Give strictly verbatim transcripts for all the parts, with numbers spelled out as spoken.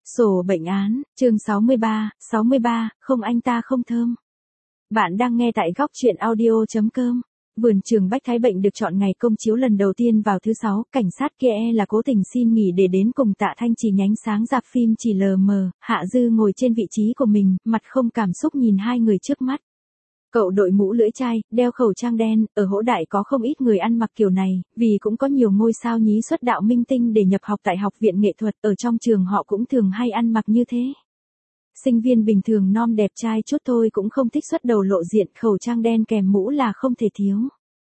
Sổ bệnh án, chương sáu mươi ba, sáu mươi ba, không anh ta không thơm. Bạn đang nghe tại góc truyện audio chấm com. Vườn trường Bách Thái Bệnh được chọn ngày công chiếu lần đầu tiên vào thứ sáu, cảnh sát kia là cố tình xin nghỉ để đến cùng Tạ Thanh Trì nhánh sáng rạp phim chỉ lờ mờ, Hạ Dư ngồi trên vị trí của mình, mặt không cảm xúc nhìn hai người trước mắt. Cậu đội mũ lưỡi chai, đeo khẩu trang đen, ở Hỗ Đại có không ít người ăn mặc kiểu này, vì cũng có nhiều ngôi sao nhí xuất đạo minh tinh để nhập học tại học viện nghệ thuật, ở trong trường họ cũng thường hay ăn mặc như thế. Sinh viên bình thường non đẹp trai chút thôi cũng không thích xuất đầu lộ diện, khẩu trang đen kèm mũ là không thể thiếu.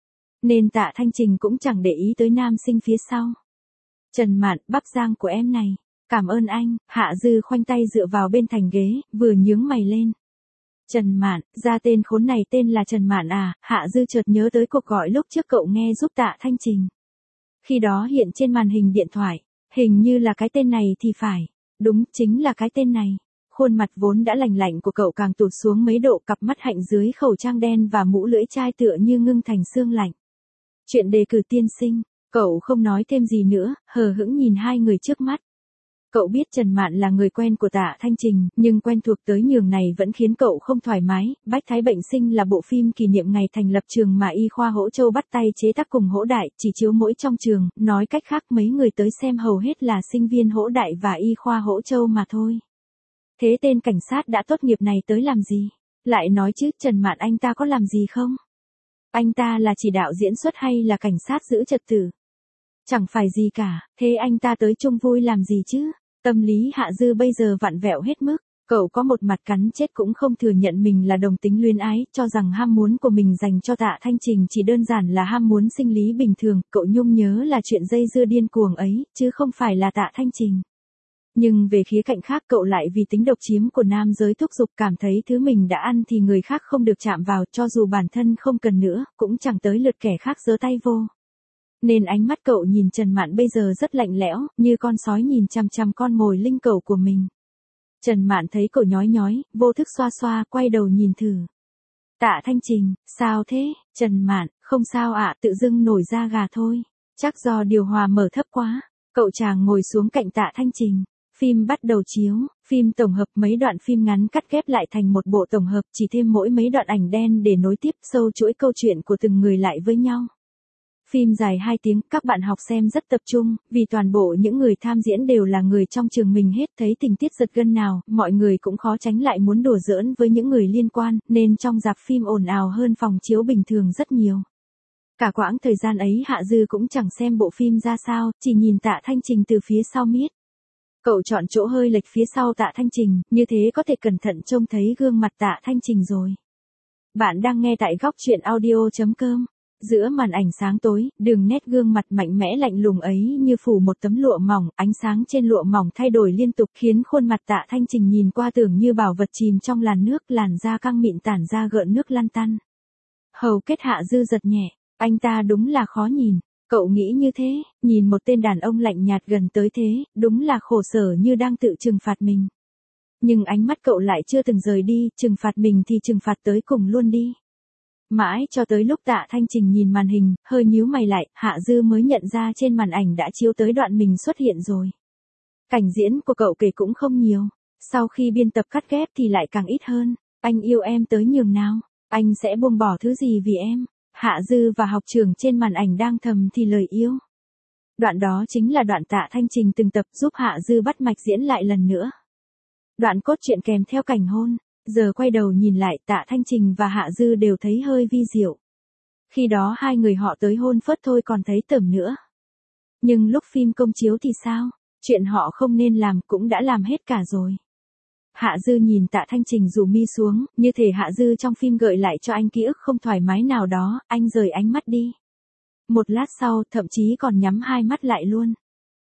Nên Tạ Thanh Trình cũng chẳng để ý tới nam sinh phía sau. Trần Mạn, bắp rang của em này, cảm ơn anh. Hạ Dư khoanh tay dựa vào bên thành ghế, vừa nhướng mày lên. Trần Mạn, ra tên khốn này tên là Trần Mạn à? Hạ Dư chợt nhớ tới cuộc gọi lúc trước cậu nghe giúp Tạ Thanh Trình. Khi đó hiện trên màn hình điện thoại, hình như là cái tên này thì phải. Đúng, chính là cái tên này. Khuôn mặt vốn đã lành lạnh của cậu càng tụt xuống mấy độ, cặp mắt hạnh dưới khẩu trang đen và mũ lưỡi chai tựa như ngưng thành xương lạnh. Chuyện đề cử tiên sinh, cậu không nói thêm gì nữa, hờ hững nhìn hai người trước mắt. Cậu biết Trần Mạn là người quen của Tạ Thanh Trình, nhưng quen thuộc tới nhường này vẫn khiến cậu không thoải mái. Bách Thái Bệnh Sinh là bộ phim kỷ niệm ngày thành lập trường mà Y khoa Hỗ Châu bắt tay chế tác cùng Hỗ Đại, chỉ chiếu mỗi trong trường, nói cách khác mấy người tới xem hầu hết là sinh viên Hỗ Đại và Y khoa Hỗ Châu mà thôi. Thế tên cảnh sát đã tốt nghiệp này tới làm gì? Lại nói chứ, Trần Mạn anh ta có làm gì không? Anh ta là chỉ đạo diễn xuất hay là cảnh sát giữ trật tự? Chẳng phải gì cả, thế anh ta tới chung vui làm gì chứ? Tâm lý Hạ Dư bây giờ vặn vẹo hết mức, cậu có một mặt cắn chết cũng không thừa nhận mình là đồng tính luyến ái, cho rằng ham muốn của mình dành cho Tạ Thanh Trình chỉ đơn giản là ham muốn sinh lý bình thường, cậu nhung nhớ là chuyện dây dưa điên cuồng ấy, chứ không phải là Tạ Thanh Trình. Nhưng về khía cạnh khác cậu lại vì tính độc chiếm của nam giới thúc giục, cảm thấy thứ mình đã ăn thì người khác không được chạm vào, cho dù bản thân không cần nữa, cũng chẳng tới lượt kẻ khác giơ tay vô. Nên ánh mắt cậu nhìn Trần Mạn bây giờ rất lạnh lẽo, như con sói nhìn chằm chằm con mồi linh cẩu của mình. Trần Mạn thấy cậu nhói nhói, vô thức xoa xoa, quay đầu nhìn thử. Tạ Thanh Trình, sao thế? Trần Mạn, không sao ạ, tự dưng nổi da gà thôi. Chắc do điều hòa mở thấp quá. Cậu chàng ngồi xuống cạnh Tạ Thanh Trình. Phim bắt đầu chiếu, phim tổng hợp mấy đoạn phim ngắn cắt ghép lại thành một bộ tổng hợp, chỉ thêm mỗi mấy đoạn ảnh đen để nối tiếp sâu chuỗi câu chuyện của từng người lại với nhau. Phim dài hai tiếng, các bạn học xem rất tập trung, vì toàn bộ những người tham diễn đều là người trong trường mình hết, thấy tình tiết giật gân nào, mọi người cũng khó tránh lại muốn đùa giỡn với những người liên quan, nên trong rạp phim ồn ào hơn phòng chiếu bình thường rất nhiều. Cả quãng thời gian ấy Hạ Dư cũng chẳng xem bộ phim ra sao, chỉ nhìn Tạ Thanh Trình từ phía sau miết. Cậu chọn chỗ hơi lệch phía sau Tạ Thanh Trình, như thế có thể cẩn thận trông thấy gương mặt Tạ Thanh Trình rồi. Bạn đang nghe tại góc truyện audio chấm com. Giữa màn ảnh sáng tối, đường nét gương mặt mạnh mẽ lạnh lùng ấy như phủ một tấm lụa mỏng, ánh sáng trên lụa mỏng thay đổi liên tục khiến khuôn mặt Tạ Thanh Trình nhìn qua tưởng như bảo vật chìm trong làn nước, làn da căng mịn tản ra gợn nước lăn tăn. Hầu kết Hạ Dư giật nhẹ, anh ta đúng là khó nhìn. Cậu nghĩ như thế, nhìn một tên đàn ông lạnh nhạt gần tới thế, đúng là khổ sở như đang tự trừng phạt mình. Nhưng ánh mắt cậu lại chưa từng rời đi, trừng phạt mình thì trừng phạt tới cùng luôn đi. Mãi cho tới lúc Tạ Thanh Trình nhìn màn hình, hơi nhíu mày lại, Hạ Dư mới nhận ra trên màn ảnh đã chiếu tới đoạn mình xuất hiện rồi. Cảnh diễn của cậu kể cũng không nhiều, sau khi biên tập cắt ghép thì lại càng ít hơn. Anh yêu em tới nhường nào, anh sẽ buông bỏ thứ gì vì em. Hạ Dư và học trưởng trên màn ảnh đang thầm thì lời yêu. Đoạn đó chính là đoạn Tạ Thanh Trình từng tập giúp Hạ Dư bắt mạch diễn lại lần nữa. Đoạn cốt truyện kèm theo cảnh hôn. Giờ quay đầu nhìn lại, Tạ Thanh Trình và Hạ Dư đều thấy hơi vi diệu. Khi đó hai người họ tới hôn phớt thôi còn thấy tởm nữa. Nhưng lúc phim công chiếu thì sao? Chuyện họ không nên làm cũng đã làm hết cả rồi. Hạ Dư nhìn Tạ Thanh Trình rủ mi xuống, như thể Hạ Dư trong phim gợi lại cho anh ký ức không thoải mái nào đó, anh rời ánh mắt đi. Một lát sau, thậm chí còn nhắm hai mắt lại luôn.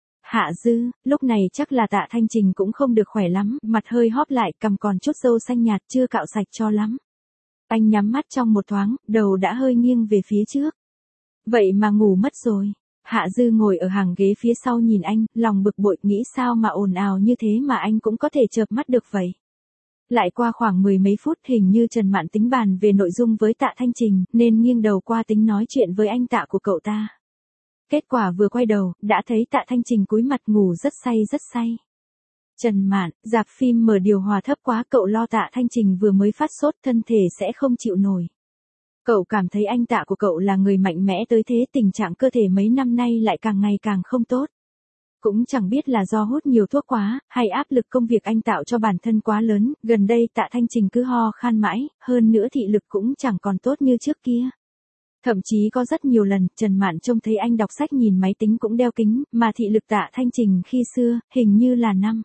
Hạ Dư, lúc này chắc là Tạ Thanh Trình cũng không được khỏe lắm, mặt hơi hóp lại, cằm còn chút râu xanh nhạt chưa cạo sạch cho lắm. Anh nhắm mắt trong một thoáng, đầu đã hơi nghiêng về phía trước. Vậy mà ngủ mất rồi. Hạ Dư ngồi ở hàng ghế phía sau nhìn anh, lòng bực bội, nghĩ sao mà ồn ào như thế mà anh cũng có thể chợp mắt được vậy. Lại qua khoảng mười mấy phút hình như Trần Mạn tính bàn về nội dung với Tạ Thanh Trình, nên nghiêng đầu qua tính nói chuyện với anh Tạ của cậu ta. Kết quả vừa quay đầu, đã thấy Tạ Thanh Trình cúi mặt ngủ rất say rất say. Trần Mạn, rạp phim mở điều hòa thấp quá, cậu lo Tạ Thanh Trình vừa mới phát sốt thân thể sẽ không chịu nổi. Cậu cảm thấy anh Tạ của cậu là người mạnh mẽ tới thế, tình trạng cơ thể mấy năm nay lại càng ngày càng không tốt. Cũng chẳng biết là do hút nhiều thuốc quá, hay áp lực công việc anh tạo cho bản thân quá lớn, gần đây Tạ Thanh Trình cứ ho khan mãi, hơn nữa thị lực cũng chẳng còn tốt như trước kia. Thậm chí có rất nhiều lần, Trần Mạn trông thấy anh đọc sách nhìn máy tính cũng đeo kính, mà thị lực Tạ Thanh Trình khi xưa, hình như là năm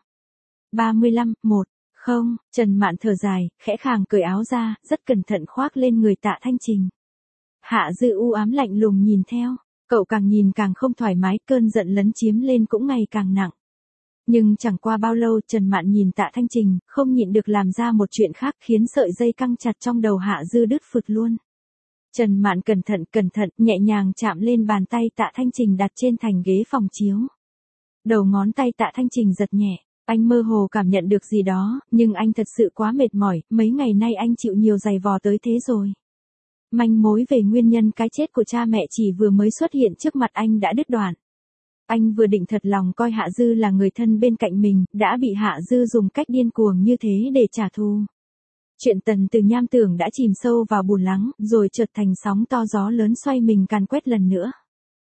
ba mươi lăm, một, không, Trần Mạn thở dài, khẽ khàng cởi áo ra, rất cẩn thận khoác lên người Tạ Thanh Trình. Hạ Dư u ám lạnh lùng nhìn theo, cậu càng nhìn càng không thoải mái, cơn giận lấn chiếm lên cũng ngày càng nặng. Nhưng chẳng qua bao lâu, Trần Mạn nhìn Tạ Thanh Trình, không nhịn được làm ra một chuyện khác khiến sợi dây căng chặt trong đầu Hạ Dư đứt phụt luôn. Trần Mạn cẩn thận cẩn thận, nhẹ nhàng chạm lên bàn tay Tạ Thanh Trình đặt trên thành ghế phòng chiếu. Đầu ngón tay Tạ Thanh Trình giật nhẹ, anh mơ hồ cảm nhận được gì đó, nhưng anh thật sự quá mệt mỏi, mấy ngày nay anh chịu nhiều giày vò tới thế rồi. Manh mối về nguyên nhân cái chết của cha mẹ chỉ vừa mới xuất hiện trước mặt anh đã đứt đoạn. Anh vừa định thật lòng coi Hạ Dư là người thân bên cạnh mình, đã bị Hạ Dư dùng cách điên cuồng như thế để trả thù. Chuyện Tần Từ Nham tưởng đã chìm sâu vào bùn lắng, rồi chợt thành sóng to gió lớn xoay mình càn quét lần nữa.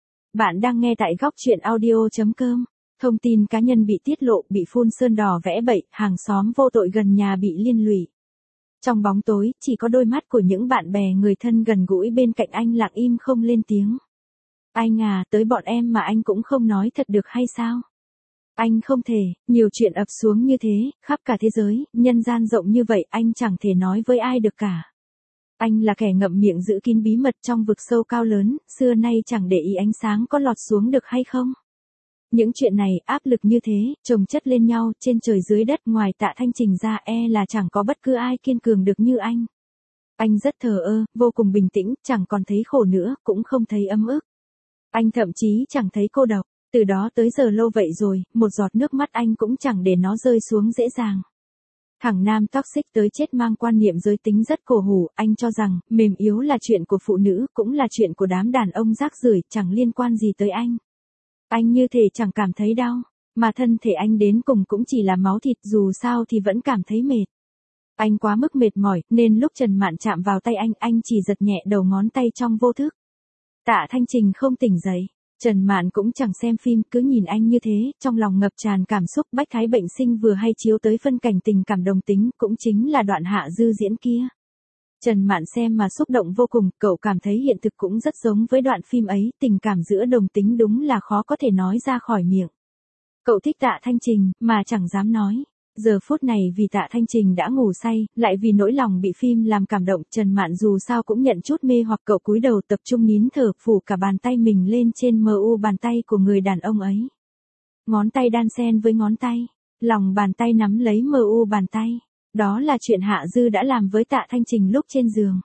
Bạn đang nghe tại góc truyện audio chấm com. Thông tin cá nhân bị tiết lộ, bị phun sơn đỏ vẽ bậy, hàng xóm vô tội gần nhà bị liên lụy. Trong bóng tối, chỉ có đôi mắt của những bạn bè người thân gần gũi bên cạnh anh lặng im không lên tiếng. Anh à, tới bọn em mà anh cũng không nói thật được hay sao? Anh không thể, nhiều chuyện ập xuống như thế, khắp cả thế giới, nhân gian rộng như vậy, anh chẳng thể nói với ai được cả. Anh là kẻ ngậm miệng giữ kín bí mật trong vực sâu cao lớn, xưa nay chẳng để ý ánh sáng có lọt xuống được hay không? Những chuyện này, áp lực như thế, chồng chất lên nhau, trên trời dưới đất, ngoài Tạ Thanh Trình ra e là chẳng có bất cứ ai kiên cường được như anh. Anh rất thờ ơ, vô cùng bình tĩnh, chẳng còn thấy khổ nữa, cũng không thấy ấm ức. Anh thậm chí chẳng thấy cô độc, từ đó tới giờ lâu vậy rồi, một giọt nước mắt anh cũng chẳng để nó rơi xuống dễ dàng. Thằng nam toxic tới chết mang quan niệm giới tính rất cổ hủ, anh cho rằng, mềm yếu là chuyện của phụ nữ, cũng là chuyện của đám đàn ông rác rưởi, chẳng liên quan gì tới anh. Anh như thể chẳng cảm thấy đau, mà thân thể anh đến cùng cũng chỉ là máu thịt, dù sao thì vẫn cảm thấy mệt. Anh quá mức mệt mỏi, nên lúc Trần Mạn chạm vào tay anh, anh chỉ giật nhẹ đầu ngón tay trong vô thức. Tạ Thanh Trình không tỉnh dậy, Trần Mạn cũng chẳng xem phim, cứ nhìn anh như thế, trong lòng ngập tràn cảm xúc. Bách Thái Bệnh Sinh vừa hay chiếu tới phân cảnh tình cảm đồng tính, cũng chính là đoạn Hạ Dư diễn kia. Trần Mạn xem mà xúc động vô cùng, cậu cảm thấy hiện thực cũng rất giống với đoạn phim ấy, tình cảm giữa đồng tính đúng là khó có thể nói ra khỏi miệng. Cậu thích Tạ Thanh Trình, mà chẳng dám nói. Giờ phút này vì Tạ Thanh Trình đã ngủ say, lại vì nỗi lòng bị phim làm cảm động, Trần Mạn dù sao cũng nhận chút mê hoặc, cậu cúi đầu tập trung nín thở, phủ cả bàn tay mình lên trên mờ u bàn tay của người đàn ông ấy. Ngón tay đan xen với ngón tay, lòng bàn tay nắm lấy mờ u bàn tay. Đó là chuyện Hạ Dư đã làm với Tạ Thanh Trình lúc trên giường.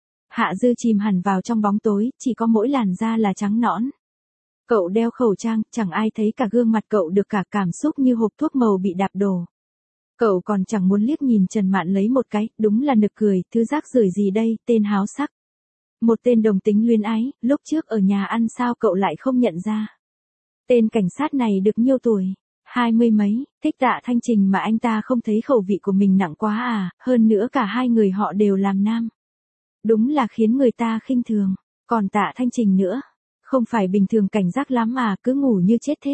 Hạ Dư chìm hẳn vào trong bóng tối, chỉ có mỗi làn da là trắng nõn. Cậu đeo khẩu trang, chẳng ai thấy cả gương mặt cậu được cả, cảm xúc như hộp thuốc màu bị đạp đổ. Cậu còn chẳng muốn liếc nhìn Trần Mạn lấy một cái, đúng là nực cười, thứ rác rưởi gì đây, tên háo sắc. Một tên đồng tính luyến ái, lúc trước ở nhà ăn sao cậu lại không nhận ra. Tên cảnh sát này được nhiêu tuổi? Hai mươi mấy, thích Tạ Thanh Trình mà anh ta không thấy khẩu vị của mình nặng quá à, hơn nữa cả hai người họ đều làm nam. Đúng là khiến người ta khinh thường, còn Tạ Thanh Trình nữa, không phải bình thường cảnh giác lắm à, cứ ngủ như chết thế.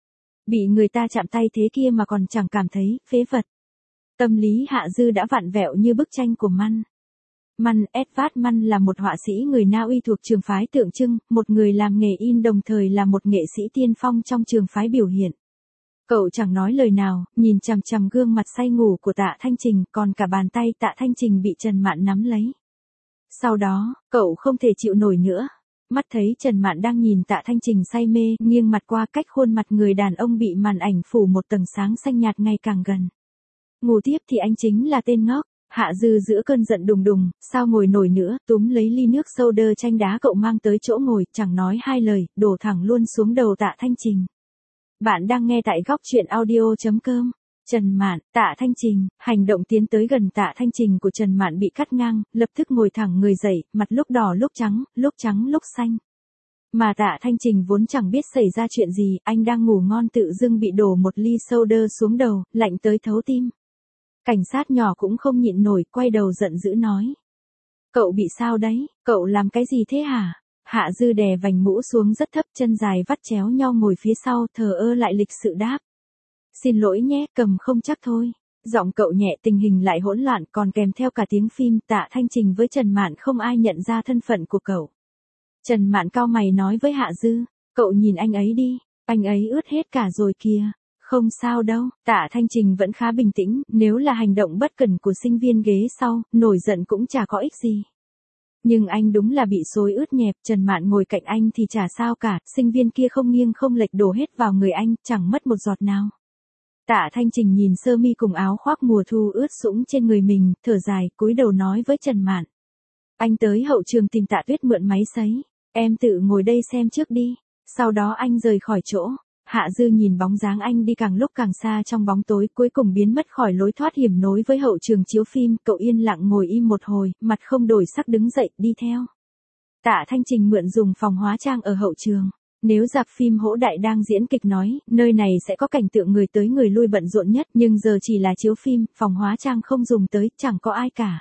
Bị người ta chạm tay thế kia mà còn chẳng cảm thấy, phế vật. Tâm lý Hạ Dư đã vặn vẹo như bức tranh của Man. Man Edvard Man là một họa sĩ người Na Uy thuộc trường phái tượng trưng, một người làm nghề in đồng thời là một nghệ sĩ tiên phong trong trường phái biểu hiện. Cậu chẳng nói lời nào, nhìn chằm chằm gương mặt say ngủ của Tạ Thanh Trình, còn cả bàn tay Tạ Thanh Trình bị Trần Mạn nắm lấy. Sau đó, cậu không thể chịu nổi nữa. Mắt thấy Trần Mạn đang nhìn Tạ Thanh Trình say mê, nghiêng mặt qua cách khuôn mặt người đàn ông bị màn ảnh phủ một tầng sáng xanh nhạt ngày càng gần. Ngủ tiếp thì anh chính là tên ngốc. Hạ Dư giữa cơn giận đùng đùng, sao ngồi nổi nữa, túm lấy ly nước soda chanh đá cậu mang tới chỗ ngồi, chẳng nói hai lời, đổ thẳng luôn xuống đầu Tạ Thanh Trình. Bạn đang nghe tại góc truyện audio chấm com. Trần Mạn, Tạ Thanh Trình, hành động tiến tới gần Tạ Thanh Trình của Trần Mạn bị cắt ngang, lập tức ngồi thẳng người dậy, mặt lúc đỏ lúc trắng, lúc trắng lúc xanh. Mà Tạ Thanh Trình vốn chẳng biết xảy ra chuyện gì, anh đang ngủ ngon tự dưng bị đổ một ly soda xuống đầu, lạnh tới thấu tim. Cảnh sát nhỏ cũng không nhịn nổi, quay đầu giận dữ nói. Cậu bị sao đấy, cậu làm cái gì thế hả? Hạ Dư đè vành mũ xuống rất thấp, chân dài vắt chéo nhau ngồi phía sau, thờ ơ lại lịch sự đáp. Xin lỗi nhé, cầm không chắc thôi. Giọng cậu nhẹ, tình hình lại hỗn loạn, còn kèm theo cả tiếng phim. Tạ Thanh Trình với Trần Mạn không ai nhận ra thân phận của cậu. Trần Mạn cau mày nói với Hạ Dư, cậu nhìn anh ấy đi, anh ấy ướt hết cả rồi kìa. Không sao đâu, Tạ Thanh Trình vẫn khá bình tĩnh, nếu là hành động bất cẩn của sinh viên ghế sau, nổi giận cũng chả có ích gì. Nhưng anh đúng là bị xối ướt nhẹp, Trần Mạn ngồi cạnh anh thì chả sao cả, sinh viên kia không nghiêng không lệch đổ hết vào người anh, chẳng mất một giọt nào. Tạ Thanh Trình nhìn sơ mi cùng áo khoác mùa thu ướt sũng trên người mình, thở dài, cúi đầu nói với Trần Mạn. Anh tới hậu trường tìm Tạ Tuyết mượn máy sấy, em tự ngồi đây xem trước đi. Sau đó anh rời khỏi chỗ. Hạ Dư nhìn bóng dáng anh đi càng lúc càng xa trong bóng tối, cuối cùng biến mất khỏi lối thoát hiểm nối với hậu trường chiếu phim. Cậu yên lặng ngồi im một hồi, mặt không đổi sắc đứng dậy, đi theo. Tạ Thanh Trình mượn dùng phòng hóa trang ở hậu trường. Nếu rạp phim Hỗ Đại đang diễn kịch nói, nơi này sẽ có cảnh tượng người tới người lui bận rộn nhất, nhưng giờ chỉ là chiếu phim, phòng hóa trang không dùng tới, chẳng có ai cả.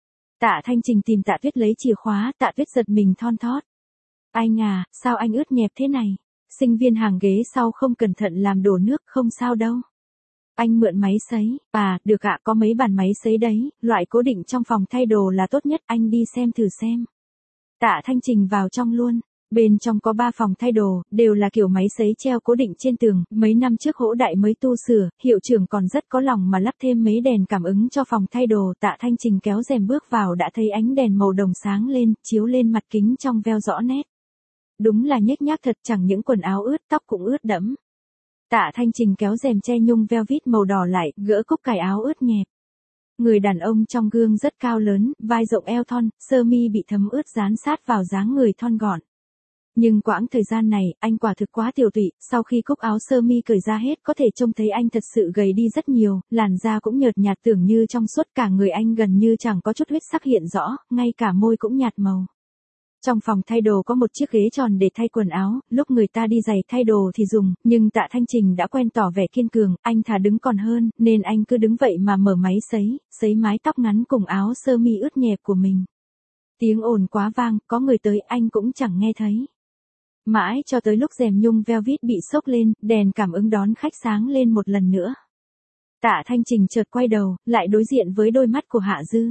Tạ Thanh Trình tìm Tạ Tuyết lấy chìa khóa, Tạ Tuyết giật mình thon thót. Anh à, sao anh ướt nhẹp thế này? Sinh viên hàng ghế sau không cẩn thận làm đổ nước, không sao đâu. Anh mượn máy sấy, à, được ạ, có mấy bàn máy sấy đấy, loại cố định trong phòng thay đồ là tốt nhất, anh đi xem thử xem. Tạ Thanh Trình vào trong luôn. Bên trong có ba phòng thay đồ, đều là kiểu máy sấy treo cố định trên tường, mấy năm trước Hỗ Đại mới tu sửa, hiệu trưởng còn rất có lòng mà lắp thêm mấy đèn cảm ứng cho phòng thay đồ. Tạ Thanh Trình kéo rèm bước vào đã thấy ánh đèn màu đồng sáng lên, chiếu lên mặt kính trong veo rõ nét. Đúng là nhếch nhác thật, chẳng những quần áo ướt, tóc cũng ướt đẫm. Tạ Thanh Trình kéo rèm che nhung velvet màu đỏ lại, gỡ cúc cài áo ướt nhẹp. Người đàn ông trong gương rất cao lớn, vai rộng eo thon, sơ mi bị thấm ướt dán sát vào dáng người thon gọn. Nhưng quãng thời gian này, anh quả thực quá tiều tụy, sau khi cúc áo sơ mi cởi ra hết có thể trông thấy anh thật sự gầy đi rất nhiều, làn da cũng nhợt nhạt tưởng như trong suốt, cả người anh gần như chẳng có chút huyết sắc hiện rõ, ngay cả môi cũng nhạt màu. Trong phòng thay đồ có một chiếc ghế tròn để thay quần áo, lúc người ta đi giày thay đồ thì dùng, nhưng Tạ Thanh Trình đã quen tỏ vẻ kiên cường, anh thà đứng còn hơn, nên anh cứ đứng vậy mà mở máy sấy, sấy mái tóc ngắn cùng áo sơ mi ướt nhẹp của mình. Tiếng ồn quá vang, có người tới anh cũng chẳng nghe thấy. Mãi cho tới lúc rèm nhung velvet bị xốc lên, đèn cảm ứng đón khách sáng lên một lần nữa. Tạ Thanh Trình chợt quay đầu, lại đối diện với đôi mắt của Hạ Dư.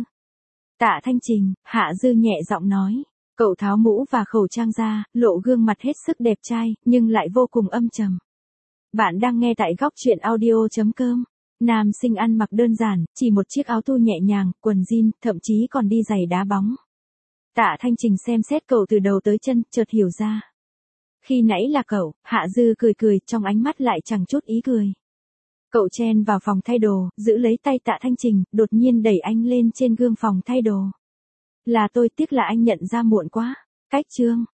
Tạ Thanh Trình, Hạ Dư nhẹ giọng nói. Cậu tháo mũ và khẩu trang ra, lộ gương mặt hết sức đẹp trai, nhưng lại vô cùng âm trầm. Bạn đang nghe tại góc truyện audio chấm com. Nam sinh ăn mặc đơn giản, chỉ một chiếc áo thun nhẹ nhàng, quần jean, thậm chí còn đi giày đá bóng. Tạ Thanh Trình xem xét cậu từ đầu tới chân, chợt hiểu ra. Khi nãy là cậu, Hạ Dư cười cười, trong ánh mắt lại chẳng chút ý cười. Cậu chen vào phòng thay đồ, giữ lấy tay Tạ Thanh Trình, đột nhiên đẩy anh lên trên gương phòng thay đồ. Là tôi, tiếc là anh nhận ra muộn quá. Cách chương.